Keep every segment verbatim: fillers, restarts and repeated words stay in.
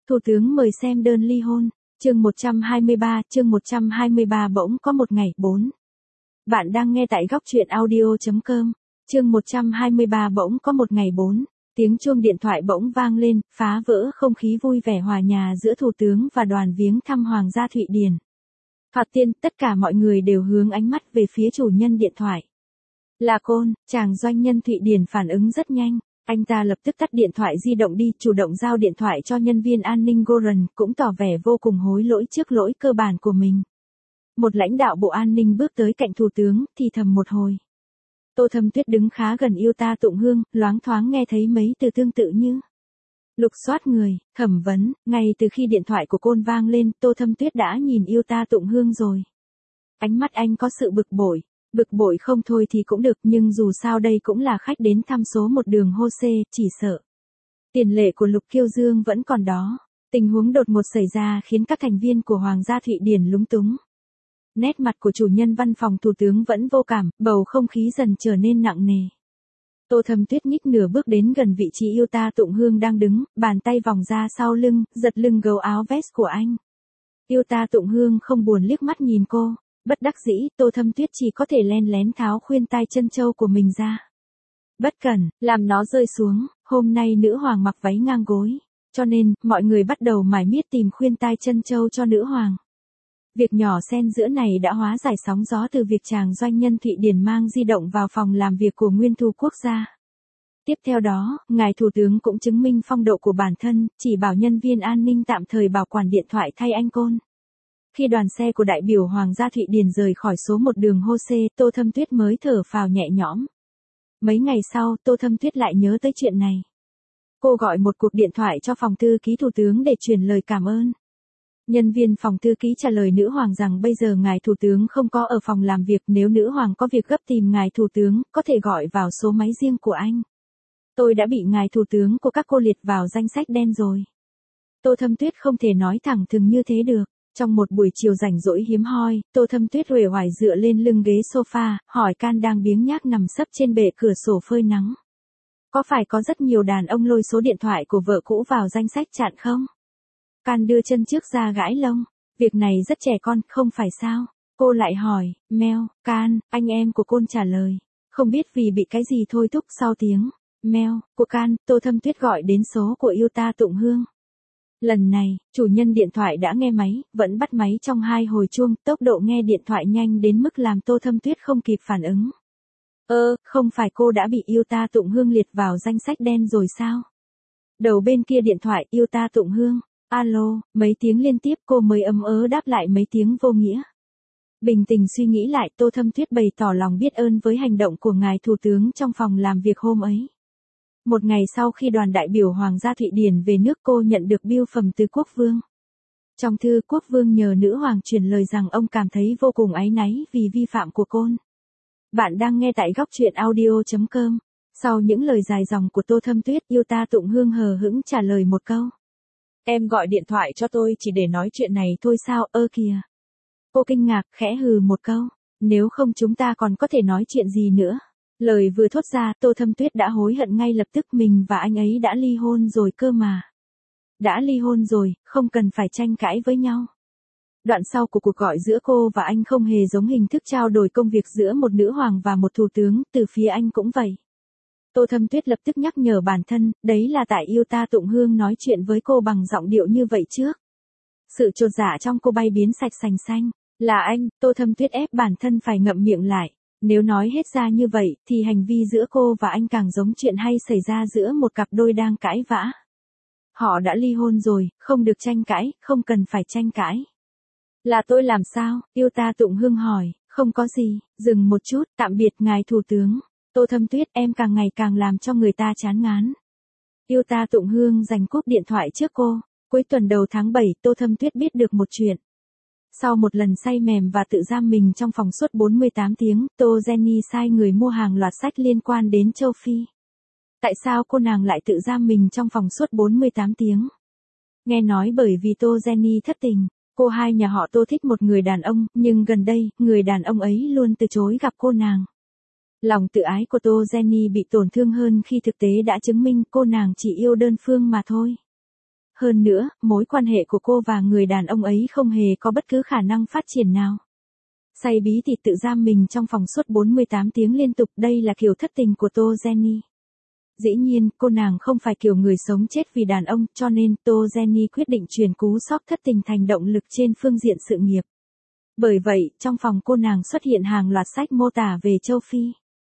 Thủ tướng mời xem đơn ly hôn. Chương một trăm hai mươi ba, chương một trăm hai mươi ba bỗng có một ngày, bốn. Bạn đang nghe tại góc truyện audio chấm com. Chương một trăm hai mươi ba bỗng có một ngày, bốn. Tiếng chuông điện thoại bỗng vang lên, phá vỡ không khí vui vẻ hòa nhà giữa thủ tướng và đoàn viếng thăm Hoàng gia Thụy Điển. Thoạt tiên, tất cả mọi người đều hướng ánh mắt về phía chủ nhân điện thoại. Là Côn, chàng doanh nhân Thụy Điển phản ứng rất nhanh. Anh ta lập tức tắt điện thoại di động đi, chủ động giao điện thoại cho nhân viên an ninh Goran, cũng tỏ vẻ vô cùng hối lỗi trước lỗi cơ bản của mình. Một lãnh đạo bộ an ninh bước tới cạnh thủ tướng, thì thầm một hồi. Tô Thâm Tuyết đứng khá gần yêu ta tụng hương, loáng thoáng nghe thấy mấy từ tương tự như lục soát người, thẩm vấn. Ngay từ khi điện thoại của Côn vang lên, Tô Thâm Tuyết đã nhìn yêu ta tụng hương rồi. Ánh mắt anh có sự bực bội. Bực bội không thôi thì cũng được, nhưng dù sao đây cũng là khách đến thăm số một đường hô xê, chỉ sợ tiền lệ của Lục Kiêu Dương vẫn còn đó. Tình huống đột ngột xảy ra khiến các thành viên của Hoàng gia Thụy Điển lúng túng. Nét mặt của chủ nhân văn phòng thủ tướng vẫn vô cảm, bầu không khí dần trở nên nặng nề. Tô Thâm Tuyết nhích nửa bước đến gần vị trí yêu ta tụng hương đang đứng, bàn tay vòng ra sau lưng, giật lưng gấu áo vest của anh. Yêu ta tụng hương không buồn liếc mắt nhìn cô. Bất đắc dĩ, Tô Thâm Tuyết chỉ có thể len lén tháo khuyên tai chân châu của mình ra. Bất cẩn, làm nó rơi xuống. Hôm nay nữ hoàng mặc váy ngang gối, cho nên, mọi người bắt đầu mải miết tìm khuyên tai chân châu cho nữ hoàng. Việc nhỏ xen giữa này đã hóa giải sóng gió từ việc chàng doanh nhân Thụy Điển mang di động vào phòng làm việc của Nguyên Thu Quốc gia. Tiếp theo đó, ngài thủ tướng cũng chứng minh phong độ của bản thân, chỉ bảo nhân viên an ninh tạm thời bảo quản điện thoại thay anh Côn. Khi đoàn xe của đại biểu Hoàng gia Thụy Điển rời khỏi số một đường hô xê, Tô Thâm Tuyết mới thở phào nhẹ nhõm. Mấy ngày sau, Tô Thâm Tuyết lại nhớ tới chuyện này. Cô gọi một cuộc điện thoại cho phòng thư ký thủ tướng để truyền lời cảm ơn. Nhân viên phòng thư ký trả lời nữ hoàng rằng bây giờ ngài thủ tướng không có ở phòng làm việc, nếu nữ hoàng có việc gấp tìm ngài thủ tướng, có thể gọi vào số máy riêng của anh. Tôi đã bị ngài thủ tướng của các cô liệt vào danh sách đen rồi. Tô Thâm Tuyết không thể nói thẳng thừng như thế được. Trong một buổi chiều rảnh rỗi hiếm hoi, Tô Thâm Tuyết uể oải dựa lên lưng ghế sofa, hỏi Can đang biếng nhác nằm sấp trên bệ cửa sổ phơi nắng. Có phải có rất nhiều đàn ông lôi số điện thoại của vợ cũ vào danh sách chặn không? Can đưa chân trước ra gãi lông. Việc này rất trẻ con, không phải sao? Cô lại hỏi, Mel, Can, anh em của Côn trả lời. Không biết vì bị cái gì thôi thúc. Sau tiếng Mel của Can, Tô Thâm Tuyết gọi đến số của yêu ta tụng hương. Lần này, chủ nhân điện thoại đã nghe máy, vẫn bắt máy trong hai hồi chuông, tốc độ nghe điện thoại nhanh đến mức làm Tô Thâm Tuyết không kịp phản ứng. Ơ, không phải cô đã bị yêu ta tụng hương liệt vào danh sách đen rồi sao? Đầu bên kia điện thoại, yêu ta tụng hương. Alo, mấy tiếng liên tiếp cô mới ấm ớ đáp lại mấy tiếng vô nghĩa. Bình tĩnh suy nghĩ lại, Tô Thâm Tuyết bày tỏ lòng biết ơn với hành động của ngài thủ tướng trong phòng làm việc hôm ấy. Một ngày sau khi đoàn đại biểu Hoàng gia Thụy Điển về nước, cô nhận được bưu phẩm từ quốc vương. Trong thư, quốc vương nhờ nữ hoàng truyền lời rằng ông cảm thấy vô cùng áy náy vì vi phạm của Côn. Bạn đang nghe tại góc truyện audio chấm com. Sau những lời dài dòng của Tô Thâm Tuyết, yêu ta tụng hương hờ hững trả lời một câu. Em gọi điện thoại cho tôi chỉ để nói chuyện này thôi sao? Ơ kìa. Cô kinh ngạc, khẽ hừ một câu. Nếu không chúng ta còn có thể nói chuyện gì nữa? Lời vừa thốt ra, Tô Thâm Tuyết đã hối hận ngay lập tức, mình và anh ấy đã ly hôn rồi cơ mà. Đã ly hôn rồi, không cần phải tranh cãi với nhau. Đoạn sau của cuộc gọi giữa cô và anh không hề giống hình thức trao đổi công việc giữa một nữ hoàng và một thủ tướng, từ phía anh cũng vậy. Tô Thâm Tuyết lập tức nhắc nhở bản thân, đấy là tại yêu ta tụng hương nói chuyện với cô bằng giọng điệu như vậy trước. Sự chột dạ trong cô bay biến sạch sành xanh. Là anh, Tô Thâm Tuyết ép bản thân phải ngậm miệng lại. Nếu nói hết ra như vậy, thì hành vi giữa cô và anh càng giống chuyện hay xảy ra giữa một cặp đôi đang cãi vã. Họ đã ly hôn rồi, không được tranh cãi, không cần phải tranh cãi. Là tôi làm sao? Yêu ta tụng hương hỏi. Không có gì, dừng một chút, tạm biệt ngài thủ tướng. Tô Thâm Tuyết, em càng ngày càng làm cho người ta chán ngán. Yêu ta tụng hương giành cúp điện thoại trước cô. Cuối tuần đầu tháng bảy, Tô Thâm Tuyết biết được một chuyện. Sau một lần say mềm và tự giam mình trong phòng suốt bốn mươi tám tiếng, Tô Jenny sai người mua hàng loạt sách liên quan đến châu Phi. Tại sao cô nàng lại tự giam mình trong phòng suốt bốn mươi tám tiếng? Nghe nói bởi vì Tô Jenny thất tình. Cô hai nhà họ Tô thích một người đàn ông, nhưng gần đây, người đàn ông ấy luôn từ chối gặp cô nàng. Lòng tự ái của Tô Jenny bị tổn thương hơn khi thực tế đã chứng minh cô nàng chỉ yêu đơn phương mà thôi. hơn nữa, mối quan hệ của cô và người đàn ông ấy không hề có bất cứ khả năng phát triển nào. Say bí thì tự giam mình trong phòng suốt bốn mươi tám tiếng liên tục, đây là kiểu thất tình của Tô Jenny. Dĩ nhiên, cô nàng không phải kiểu người sống chết vì đàn ông, cho nên Tô Jenny quyết định chuyển cú sốc thất tình thành động lực trên phương diện sự nghiệp. Bởi vậy, trong phòng cô nàng xuất hiện hàng loạt sách mô tả về châu Phi.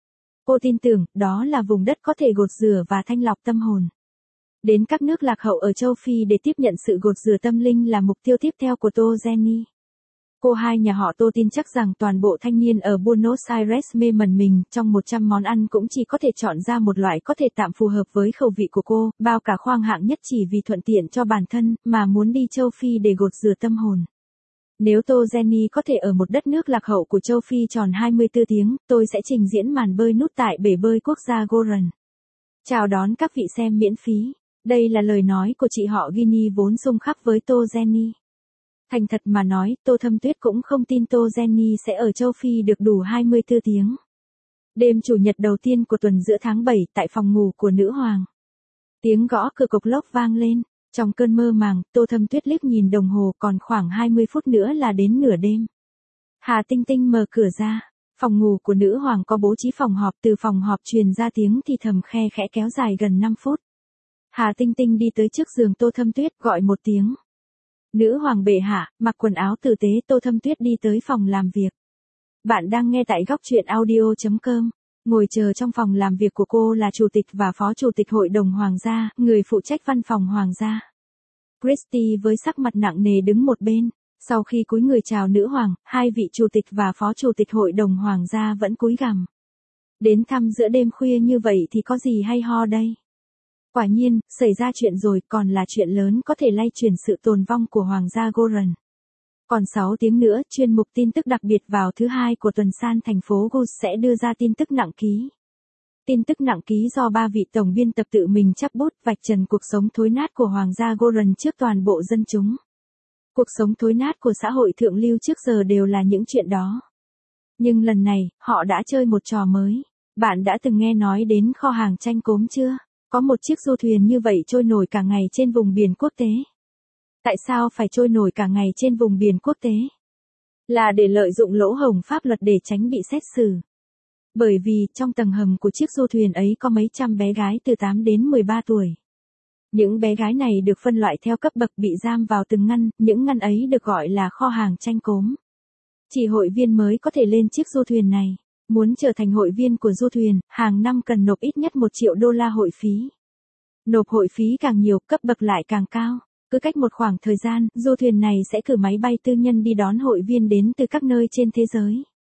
Cô tin tưởng, đó là vùng đất có thể gột rửa và thanh lọc tâm hồn. Đến các nước lạc hậu ở châu Phi để tiếp nhận sự gột rửa tâm linh là mục tiêu tiếp theo của Tô Jenny. Cô hai nhà họ Tô tin chắc rằng toàn bộ thanh niên ở Buenos Aires mê mẩn mình, trong một trăm món ăn cũng chỉ có thể chọn ra một loại có thể tạm phù hợp với khẩu vị của cô, bao cả khoang hạng nhất chỉ vì thuận tiện cho bản thân, mà muốn đi châu Phi để gột rửa tâm hồn. Nếu Tô Jenny có thể ở một đất nước lạc hậu của châu Phi tròn hai mươi tư tiếng, tôi sẽ trình diễn màn bơi nút tại bể bơi quốc gia Goran. Chào đón các vị xem miễn phí. Đây là lời nói của chị họ Ginny vốn xung khắc với Tô Jenny. Thành thật mà nói, Tô Thâm Tuyết cũng không tin Tô Jenny sẽ ở châu Phi được đủ hai mươi tư tiếng. Đêm chủ nhật đầu tiên của tuần giữa tháng bảy tại phòng ngủ của nữ hoàng. Tiếng gõ cửa cộc lốc vang lên. Trong cơn mơ màng, Tô Thâm Tuyết liếc nhìn đồng hồ, còn khoảng hai mươi phút nữa là đến nửa đêm. Hà Tinh Tinh mở cửa ra. Phòng ngủ của nữ hoàng có bố trí phòng họp, từ phòng họp truyền ra tiếng thì thầm khe khẽ kéo dài gần năm phút. Hà Tinh Tinh đi tới trước giường Tô Thâm Tuyết gọi một tiếng. Nữ hoàng bệ hạ, mặc quần áo tử tế. Tô Thâm Tuyết đi tới phòng làm việc. Bạn đang nghe tại góc truyện audio chấm com. Ngồi chờ trong phòng làm việc của cô là chủ tịch và phó chủ tịch hội đồng hoàng gia, người phụ trách văn phòng hoàng gia. Christy với sắc mặt nặng nề đứng một bên. Sau khi cúi người chào nữ hoàng, hai vị chủ tịch và phó chủ tịch hội đồng hoàng gia vẫn cúi gằm. Đến thăm giữa đêm khuya như vậy thì có gì hay ho đây? Quả nhiên, xảy ra chuyện rồi, còn là chuyện lớn có thể lay chuyển sự tồn vong của hoàng gia Goran. Còn sáu tiếng nữa, chuyên mục tin tức đặc biệt vào thứ hai của tuần san thành phố Gus sẽ đưa ra tin tức nặng ký. Tin tức nặng ký do ba vị tổng biên tập tự mình chắp bút vạch trần cuộc sống thối nát của hoàng gia Goran trước toàn bộ dân chúng. Cuộc sống thối nát của xã hội thượng lưu trước giờ đều là những chuyện đó. Nhưng lần này, họ đã chơi một trò mới. Bạn đã từng nghe nói đến kho hàng tranh cốm chưa? Có một chiếc du thuyền như vậy trôi nổi cả ngày trên vùng biển quốc tế. Tại sao phải trôi nổi cả ngày trên vùng biển quốc tế? Là để lợi dụng lỗ hổng pháp luật để tránh bị xét xử. Bởi vì, trong tầng hầm của chiếc du thuyền ấy có mấy trăm bé gái từ tám đến mười ba tuổi. Những bé gái này được phân loại theo cấp bậc bị giam vào từng ngăn, những ngăn ấy được gọi là kho hàng tranh cốm. Chỉ hội viên mới có thể lên chiếc du thuyền này. Muốn trở thành hội viên của du thuyền, hàng năm cần nộp ít nhất một triệu đô la hội phí. Nộp hội phí càng nhiều, cấp bậc lại càng cao. Cứ cách một khoảng thời gian, du thuyền này sẽ cử máy bay tư nhân đi đón hội viên đến từ các nơi trên thế giới.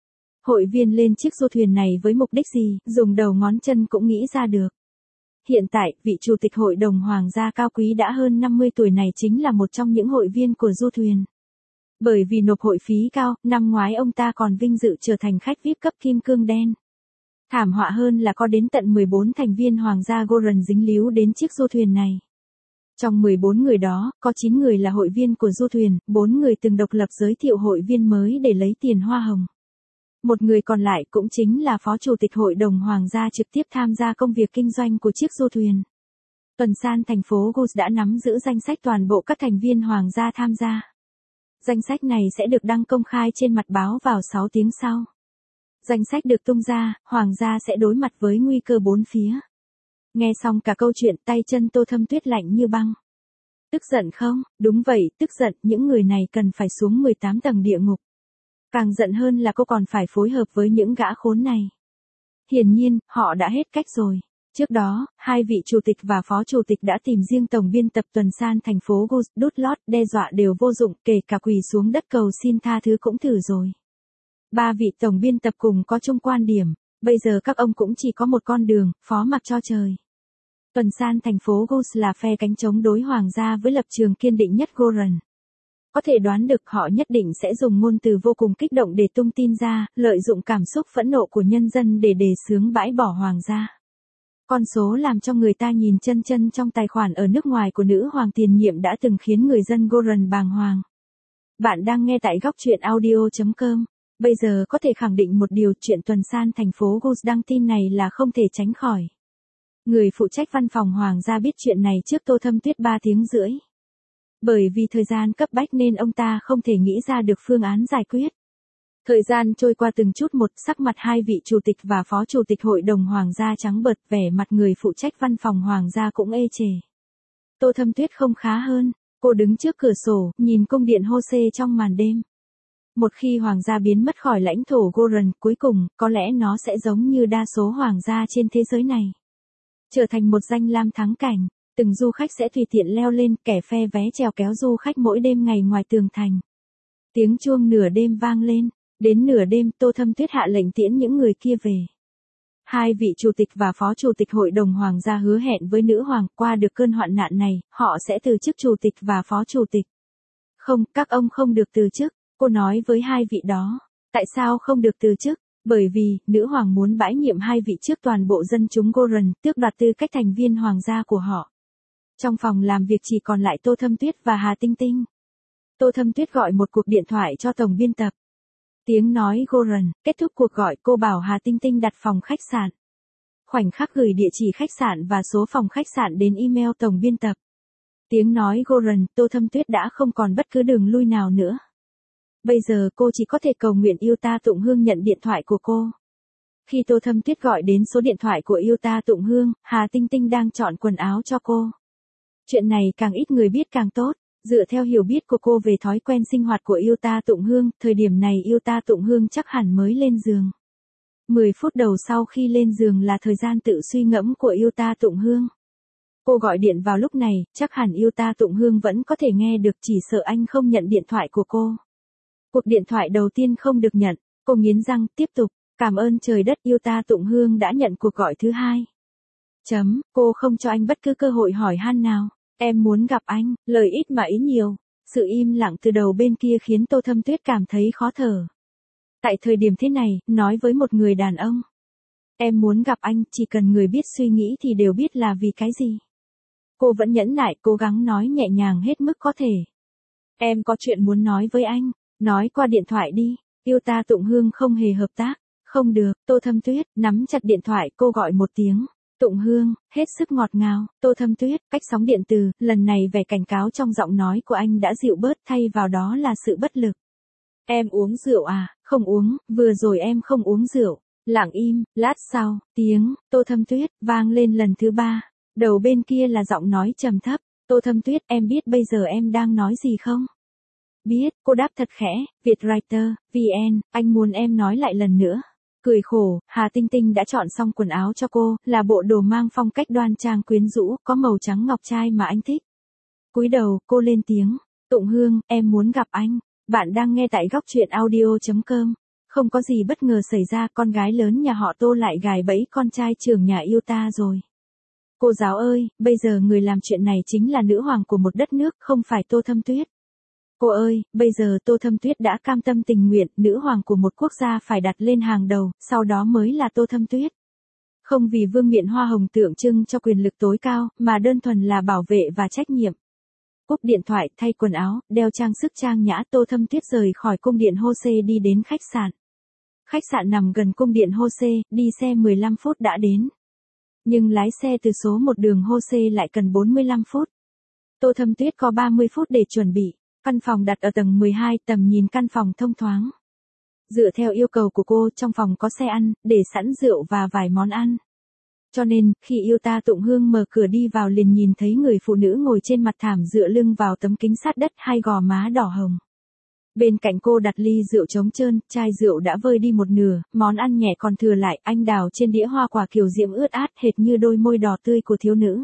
Hội viên lên chiếc du thuyền này với mục đích gì, dùng đầu ngón chân cũng nghĩ ra được. Hiện tại, vị chủ tịch hội đồng hoàng gia cao quý đã hơn năm mươi tuổi này chính là một trong những hội viên của du thuyền. Bởi vì nộp hội phí cao, năm ngoái ông ta còn vinh dự trở thành khách vi ai pi cấp kim cương đen. Thảm họa hơn là có đến tận mười bốn thành viên hoàng gia Goran dính líu đến chiếc du thuyền này. Trong mười bốn người đó, có chín người là hội viên của du thuyền, bốn người từng độc lập giới thiệu hội viên mới để lấy tiền hoa hồng. Một người còn lại cũng chính là phó chủ tịch hội đồng hoàng gia trực tiếp tham gia công việc kinh doanh của chiếc du thuyền. Tuần san thành phố Gus đã nắm giữ danh sách toàn bộ các thành viên hoàng gia tham gia. Danh sách này sẽ được đăng công khai trên mặt báo vào sáu tiếng sau. Danh sách được tung ra, hoàng gia sẽ đối mặt với nguy cơ bốn phía. Nghe xong cả câu chuyện, tay chân Tô Thâm Tuyết lạnh như băng. Tức giận không? Đúng vậy, tức giận, những người này cần phải xuống mười tám tầng địa ngục. Càng giận hơn là cô còn phải phối hợp với những gã khốn này. Hiển nhiên, họ đã hết cách rồi. Trước đó, hai vị chủ tịch và phó chủ tịch đã tìm riêng tổng biên tập tuần san thành phố Gus, đút lót, đe dọa đều vô dụng, kể cả quỳ xuống đất cầu xin tha thứ cũng thử rồi. Ba vị tổng biên tập cùng có chung quan điểm, bây giờ các ông cũng chỉ có một con đường, phó mặc cho trời. Tuần san thành phố Gus là phe cánh chống đối hoàng gia với lập trường kiên định nhất Goran. Có thể đoán được họ nhất định sẽ dùng ngôn từ vô cùng kích động để tung tin ra, lợi dụng cảm xúc phẫn nộ của nhân dân để đề xướng bãi bỏ hoàng gia. Con số làm cho người ta nhìn chân chân trong tài khoản ở nước ngoài của nữ hoàng tiền nhiệm đã từng khiến người dân Goran bàng hoàng. Bạn đang nghe tại góc truyện audio chấm com. Bây giờ có thể khẳng định một điều, chuyện tuần san thành phố Gus đăng tin này là không thể tránh khỏi. Người phụ trách văn phòng hoàng gia biết chuyện này trước Tô Thâm Tuyết ba tiếng rưỡi. Bởi vì thời gian cấp bách nên ông ta không thể nghĩ ra được phương án giải quyết. Thời gian trôi qua từng chút một, sắc mặt hai vị chủ tịch và phó chủ tịch hội đồng hoàng gia trắng bệch, vẻ mặt người phụ trách văn phòng hoàng gia cũng ê chề. Tô Thâm Tuyết không khá hơn, cô đứng trước cửa sổ, nhìn cung điện Hô-xê trong màn đêm. Một khi hoàng gia biến mất khỏi lãnh thổ Goron, cuối cùng, có lẽ nó sẽ giống như đa số hoàng gia trên thế giới này. Trở thành một danh lam thắng cảnh, từng du khách sẽ tùy tiện leo lên, kẻ phe vé chèo kéo du khách mỗi đêm ngày ngoài tường thành. Tiếng chuông nửa đêm vang lên, đến nửa đêm Tô Thâm Tuyết hạ lệnh tiễn những người kia về. Hai vị chủ tịch và phó chủ tịch hội đồng hoàng gia hứa hẹn với nữ hoàng qua được cơn hoạn nạn này, họ sẽ từ chức chủ tịch và phó chủ tịch. Không, các ông không được từ chức, cô nói với hai vị đó. Tại sao không được từ chức? Bởi vì, nữ hoàng muốn bãi nhiệm hai vị trước toàn bộ dân chúng Goron, tước đoạt tư cách thành viên hoàng gia của họ. Trong phòng làm việc chỉ còn lại Tô Thâm Tuyết và Hà Tinh Tinh. Tô Thâm Tuyết gọi một cuộc điện thoại cho tổng biên tập. Tiếng nói Goron, kết thúc cuộc gọi cô bảo Hà Tinh Tinh đặt phòng khách sạn. Khoảnh khắc gửi địa chỉ khách sạn và số phòng khách sạn đến email tổng biên tập. Tiếng nói Goron, Tô Thâm Tuyết đã không còn bất cứ đường lui nào nữa. Bây giờ cô chỉ có thể cầu nguyện Yuta Tụng Hương nhận điện thoại của cô. Khi Tô Thâm Tuyết gọi đến số điện thoại của Yuta Tụng Hương, Hà Tinh Tinh đang chọn quần áo cho cô. Chuyện này càng ít người biết càng tốt. Dựa theo hiểu biết của cô về thói quen sinh hoạt của Yuta Tụng Hương, thời điểm này Yuta Tụng Hương chắc hẳn mới lên giường. mười phút đầu sau khi lên giường là thời gian tự suy ngẫm của Yuta Tụng Hương. Cô gọi điện vào lúc này, chắc hẳn Yuta Tụng Hương vẫn có thể nghe được, chỉ sợ anh không nhận điện thoại của cô. Cuộc điện thoại đầu tiên không được nhận, cô nghiến răng, tiếp tục, cảm ơn trời đất Yuta Tụng Hương đã nhận cuộc gọi thứ hai. Chấm, cô không cho anh bất cứ cơ hội hỏi han nào. Em muốn gặp anh, lời ít mà ý nhiều. Sự im lặng từ đầu bên kia khiến Tô Thâm Tuyết cảm thấy khó thở. Tại thời điểm thế này, nói với một người đàn ông. Em muốn gặp anh, chỉ cần người biết suy nghĩ thì đều biết là vì cái gì. Cô vẫn nhẫn nại, cố gắng nói nhẹ nhàng hết mức có thể. Em có chuyện muốn nói với anh, nói qua điện thoại đi. Yuta Tụng Hương không hề hợp tác. Không được, Tô Thâm Tuyết, nắm chặt điện thoại, cô gọi một tiếng. Tụng Hương, hết sức ngọt ngào, Tô Thâm Tuyết, cách sóng điện từ, lần này vẻ cảnh cáo trong giọng nói của anh đã dịu bớt, thay vào đó là sự bất lực. Em uống rượu à? Không uống, vừa rồi em không uống rượu. Lặng im, lát sau, tiếng, Tô Thâm Tuyết, vang lên lần thứ ba. Đầu bên kia là giọng nói trầm thấp. Tô Thâm Tuyết, em biết bây giờ em đang nói gì không? Biết, cô đáp thật khẽ, Vietwriter, vê en, anh muốn em nói lại lần nữa. Cười khổ, Hà Tinh Tinh đã chọn xong quần áo cho cô, là bộ đồ mang phong cách đoan trang quyến rũ, có màu trắng ngọc trai mà anh thích. Cúi đầu, cô lên tiếng, Tụng Hương, em muốn gặp anh. Bạn đang nghe tại góc truyện audio chấm com. Không có gì bất ngờ xảy ra, con gái lớn nhà họ Tô lại gài bẫy con trai trưởng nhà Yuta rồi. Cô giáo ơi, bây giờ người làm chuyện này chính là nữ hoàng của một đất nước, không phải Tô Thâm Tuyết. Cô ơi, bây giờ Tô Thâm Tuyết đã cam tâm tình nguyện, nữ hoàng của một quốc gia phải đặt lên hàng đầu, sau đó mới là Tô Thâm Tuyết. Không vì vương miện hoa hồng tượng trưng cho quyền lực tối cao, mà đơn thuần là bảo vệ và trách nhiệm. Cúp điện thoại, thay quần áo, đeo trang sức trang nhã, Tô Thâm Tuyết rời khỏi cung điện Hô-xê đi đến khách sạn. Khách sạn nằm gần cung điện Hô-xê, đi xe mười lăm phút đã đến. Nhưng lái xe từ số một đường Hô-xê lại cần bốn mươi lăm phút. Tô Thâm Tuyết có ba mươi phút để chuẩn bị. Căn phòng đặt ở tầng mười hai, tầm nhìn căn phòng thông thoáng. Dựa theo yêu cầu của cô, trong phòng có xe ăn, để sẵn rượu và vài món ăn. Cho nên, khi Yuta Tụng Hương mở cửa đi vào liền nhìn thấy người phụ nữ ngồi trên mặt thảm dựa lưng vào tấm kính sát đất, hai gò má đỏ hồng. Bên cạnh cô đặt ly rượu trống trơn, chai rượu đã vơi đi một nửa, món ăn nhẹ còn thừa lại, anh đào trên đĩa hoa quả kiều diễm ướt át hệt như đôi môi đỏ tươi của thiếu nữ.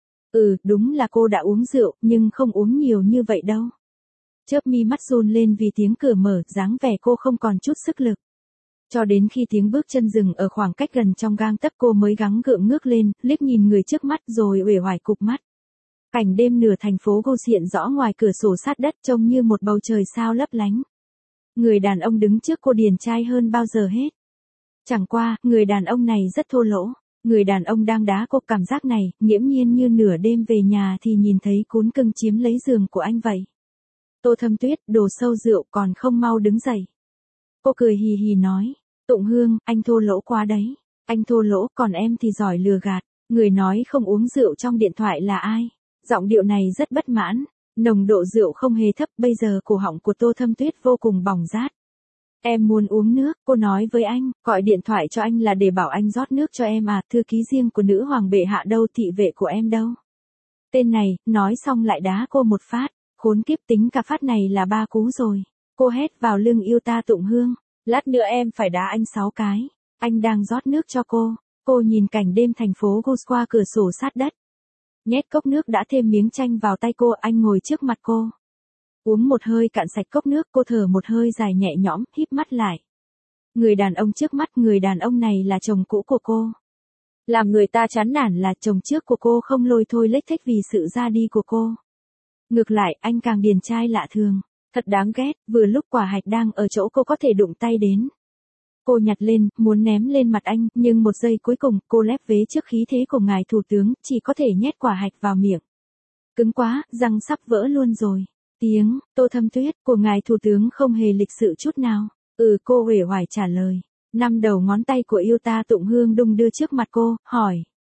Ừ, đúng là cô đã uống rượu, nhưng không uống nhiều như vậy đâu. Chớp mi mắt run lên vì tiếng cửa mở, dáng vẻ cô không còn chút sức lực. Cho đến khi tiếng bước chân dừng ở khoảng cách gần trong gang tấc cô mới gắng gượng ngước lên, liếc nhìn người trước mắt rồi uể oải cụp mắt. Cảnh đêm nửa thành phố Go hiện rõ ngoài cửa sổ sát đất trông như một bầu trời sao lấp lánh. Người đàn ông đứng trước cô điển trai hơn bao giờ hết. Chẳng qua, người đàn ông này rất thô lỗ. Người đàn ông đang đá cô, cảm giác này, nghiễm nhiên như nửa đêm về nhà thì nhìn thấy cún cưng chiếm lấy giường của anh vậy. Tô Thâm Tuyết, đồ sâu rượu còn không mau đứng dậy. Cô cười hì hì nói, Tụng Hương, anh thô lỗ quá đấy. Anh thô lỗ, còn em thì giỏi lừa gạt. Người nói không uống rượu trong điện thoại là ai? Giọng điệu này rất bất mãn. Nồng độ rượu không hề thấp, bây giờ cổ họng của Tô Thâm Tuyết vô cùng bỏng rát. Em muốn uống nước, cô nói với anh, gọi điện thoại cho anh là để bảo anh rót nước cho em à, thư ký riêng của nữ hoàng bệ hạ đâu, thị vệ của em đâu. Tên này, nói xong lại đá cô một phát, khốn kiếp, tính cả phát này là ba cú rồi. Cô hét vào lưng yêu ta Tụng Hương, lát nữa em phải đá anh sáu cái. Anh đang rót nước cho cô, cô nhìn cảnh đêm thành phố Gus qua cửa sổ sát đất. Nhét cốc nước đã thêm miếng chanh vào tay cô, anh ngồi trước mặt cô. Uống một hơi cạn sạch cốc nước, cô thở một hơi dài nhẹ nhõm, híp mắt lại. Người đàn ông trước mắt, người đàn ông này là chồng cũ của cô. Làm người ta chán nản là chồng trước của cô không lôi thôi lếch thếch vì sự ra đi của cô. Ngược lại, anh càng điển trai lạ thường. Thật đáng ghét, vừa lúc quả hạch đang ở chỗ cô có thể đụng tay đến. Cô nhặt lên, muốn ném lên mặt anh, nhưng một giây cuối cùng, cô lép vế trước khí thế của ngài thủ tướng, chỉ có thể nhét quả hạch vào miệng. Cứng quá, răng sắp vỡ luôn rồi. Tiếng, Tô Thâm Tuyết, của ngài thủ tướng không hề lịch sự chút nào. Ừ, cô uể oải trả lời. Năm đầu ngón tay của yêu ta Tụng Hương đung đưa trước mặt cô, hỏi.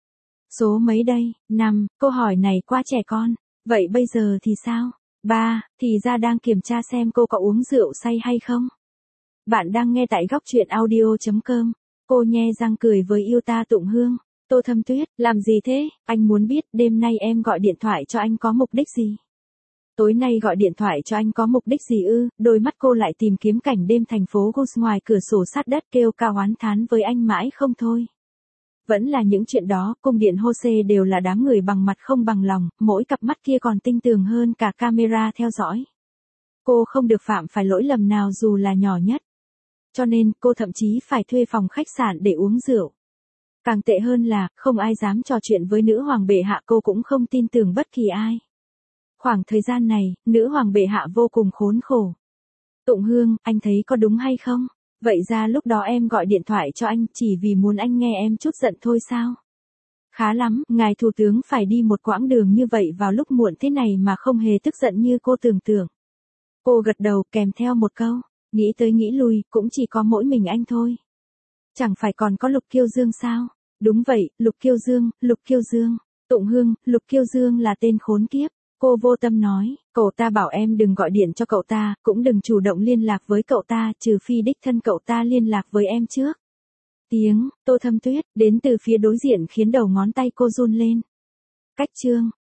Số mấy đây? Năm, câu hỏi này quá trẻ con. Vậy bây giờ thì sao? Ba, thì ra đang kiểm tra xem cô có uống rượu say hay không. Bạn đang nghe tại góc truyện audio chấm com. Cô nhe răng cười với yêu ta Tụng Hương. Tô Thâm Tuyết, làm gì thế? Anh muốn biết đêm nay em gọi điện thoại cho anh có mục đích gì? Tối nay gọi điện thoại cho anh có mục đích gì ư? Đôi mắt cô lại tìm kiếm cảnh đêm thành phố Gus ngoài cửa sổ sát đất, kêu ca oán thán với anh mãi không thôi. Vẫn là những chuyện đó, cung điện Hose đều là đám người bằng mặt không bằng lòng, mỗi cặp mắt kia còn tinh tường hơn cả camera theo dõi. Cô không được phạm phải lỗi lầm nào dù là nhỏ nhất. Cho nên, cô thậm chí phải thuê phòng khách sạn để uống rượu. Càng tệ hơn là, không ai dám trò chuyện với nữ hoàng bệ hạ, cô cũng không tin tưởng bất kỳ ai. Khoảng thời gian này, nữ hoàng bệ hạ vô cùng khốn khổ. Tụng Hương, anh thấy có đúng hay không? Vậy ra lúc đó em gọi điện thoại cho anh chỉ vì muốn anh nghe em chút giận thôi sao? Khá lắm, ngài thủ tướng phải đi một quãng đường như vậy vào lúc muộn thế này mà không hề tức giận như cô tưởng tượng. Cô gật đầu kèm theo một câu, nghĩ tới nghĩ lui, cũng chỉ có mỗi mình anh thôi. Chẳng phải còn có Lục Kiêu Dương sao? Đúng vậy, Lục Kiêu Dương, Lục Kiêu Dương. Tụng Hương, Lục Kiêu Dương là tên khốn kiếp. Cô vô tâm nói, cậu ta bảo em đừng gọi điện cho cậu ta, cũng đừng chủ động liên lạc với cậu ta, trừ phi đích thân cậu ta liên lạc với em trước. Tiếng, Tô Thâm Tuyết, đến từ phía đối diện khiến đầu ngón tay cô run lên. Cách chương.